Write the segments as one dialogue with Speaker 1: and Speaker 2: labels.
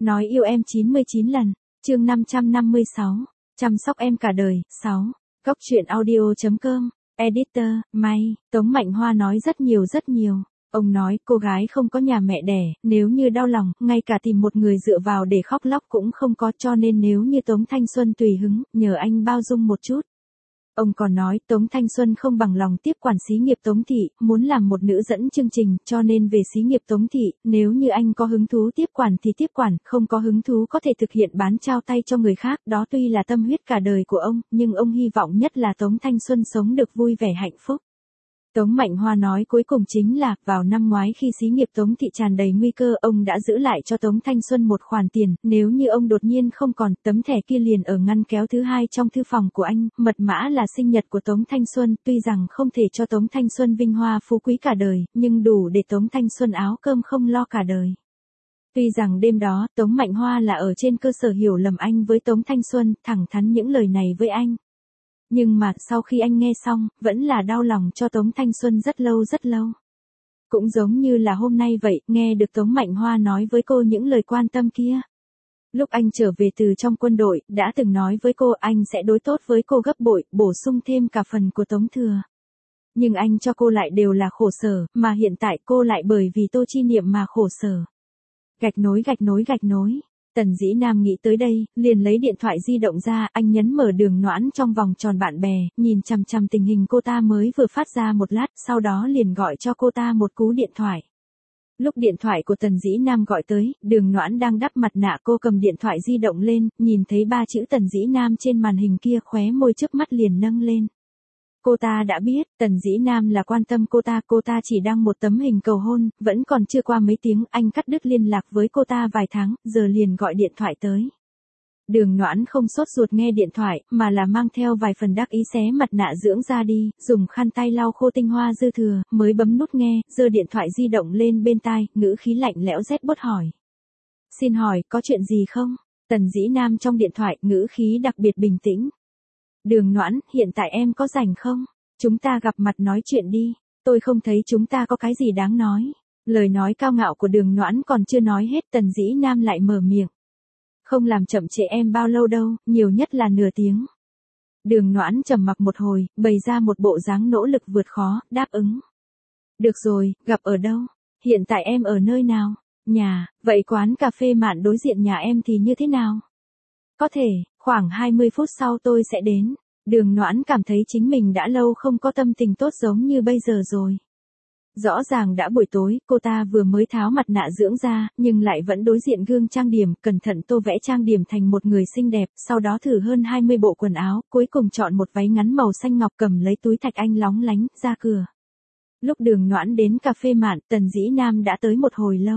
Speaker 1: Nói yêu em 99 lần. Chương 556. Chăm sóc em cả đời. 6. Góc truyện audio.com. Editor, May. Tống Mạnh Hoa nói rất nhiều. Ông nói cô gái không có nhà mẹ đẻ, nếu như đau lòng, ngay cả tìm một người dựa vào để khóc lóc cũng không có, cho nên nếu như Tống Thanh Xuân tùy hứng, nhờ anh bao dung một chút. Ông còn nói Tống Thanh Xuân không bằng lòng tiếp quản xí nghiệp Tống Thị, muốn làm một nữ dẫn chương trình, cho nên về xí nghiệp Tống Thị, nếu như anh có hứng thú tiếp quản thì tiếp quản, không có hứng thú có thể thực hiện bán trao tay cho người khác, đó tuy là tâm huyết cả đời của ông, nhưng ông hy vọng nhất là Tống Thanh Xuân sống được vui vẻ hạnh phúc. Tống Mạnh Hoa nói cuối cùng chính là, vào năm ngoái khi xí nghiệp Tống Thị tràn đầy nguy cơ, ông đã giữ lại cho Tống Thanh Xuân một khoản tiền, nếu như ông đột nhiên không còn, tấm thẻ kia liền ở ngăn kéo thứ hai trong thư phòng của anh, mật mã là sinh nhật của Tống Thanh Xuân, tuy rằng không thể cho Tống Thanh Xuân vinh hoa phú quý cả đời, nhưng đủ để Tống Thanh Xuân áo cơm không lo cả đời. Tuy rằng đêm đó, Tống Mạnh Hoa là ở trên cơ sở hiểu lầm anh với Tống Thanh Xuân, thẳng thắn những lời này với anh. Nhưng mà, sau khi anh nghe xong, vẫn là đau lòng cho Tống Thanh Xuân rất lâu. Cũng giống như là hôm nay vậy, nghe được Tống Mạnh Hoa nói với cô những lời quan tâm kia. Lúc anh trở về từ trong quân đội, đã từng nói với cô anh sẽ đối tốt với cô gấp bội, bổ sung thêm cả phần của Tống Thừa. Nhưng anh cho cô lại đều là khổ sở, mà hiện tại cô lại bởi vì Tô Chi Niệm mà khổ sở. Gạch nối. Tần Dĩ Nam nghĩ tới đây, liền lấy điện thoại di động ra, anh nhấn mở Đường Noãn trong vòng tròn bạn bè, nhìn chằm tình hình cô ta mới vừa phát ra một lát, sau đó liền gọi cho cô ta một cú điện thoại. Lúc điện thoại của Tần Dĩ Nam gọi tới, Đường Noãn đang đắp mặt nạ, cô cầm điện thoại di động lên, nhìn thấy 3 chữ Tần Dĩ Nam trên màn hình kia, khóe môi trước mắt liền nâng lên. Cô ta đã biết, Tần Dĩ Nam là quan tâm cô ta chỉ đăng một tấm hình cầu hôn, vẫn còn chưa qua mấy tiếng, anh cắt đứt liên lạc với cô ta vài tháng, giờ liền gọi điện thoại tới. Đường Noãn không sốt ruột nghe điện thoại, mà là mang theo vài phần đắc ý xé mặt nạ dưỡng ra đi, dùng khăn tay lau khô tinh hoa dư thừa, mới bấm nút nghe, giơ điện thoại di động lên bên tai, ngữ khí lạnh lẽo rét bút hỏi. Xin hỏi, có chuyện gì không? Tần Dĩ Nam trong điện thoại, ngữ khí đặc biệt bình tĩnh. Đường Noãn, hiện tại em có rảnh không? Chúng ta gặp mặt nói chuyện đi. Tôi không thấy chúng ta có cái gì đáng nói. Lời nói cao ngạo của Đường Noãn còn chưa nói hết, Tần Dĩ Nam lại mở miệng. Không làm chậm trễ em bao lâu đâu, nhiều nhất là nửa tiếng. Đường Noãn trầm mặc một hồi, bày ra một bộ dáng nỗ lực vượt khó, đáp ứng. Được rồi, gặp ở đâu? Hiện tại em ở nơi nào? Nhà, vậy quán cà phê mạn đối diện nhà em thì như thế nào? Có thể, khoảng 20 phút sau tôi sẽ đến. Đường Noãn cảm thấy chính mình đã lâu không có tâm tình tốt giống như bây giờ rồi. Rõ ràng đã buổi tối, cô ta vừa mới tháo mặt nạ dưỡng ra, nhưng lại vẫn đối diện gương trang điểm, cẩn thận tô vẽ trang điểm thành một người xinh đẹp, sau đó thử hơn 20 bộ quần áo, cuối cùng chọn một váy ngắn màu xanh ngọc, cầm lấy túi thạch anh lóng lánh, ra cửa. Lúc Đường Noãn đến cà phê mạn, Tần Dĩ Nam đã tới một hồi lâu.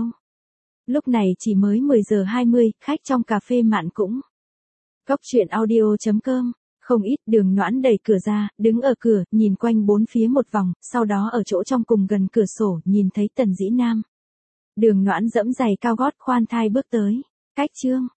Speaker 1: Lúc này chỉ mới 10 giờ 20, khách trong cà phê mạn cũng. Góc truyện audio.com. Không ít, Đường Noãn đẩy cửa ra, đứng ở cửa, nhìn quanh bốn phía một vòng, sau đó ở chỗ trong cùng gần cửa sổ, nhìn thấy Tần Dĩ Nam. Đường Noãn dẫm giày cao gót khoan thai bước tới. Cách chương.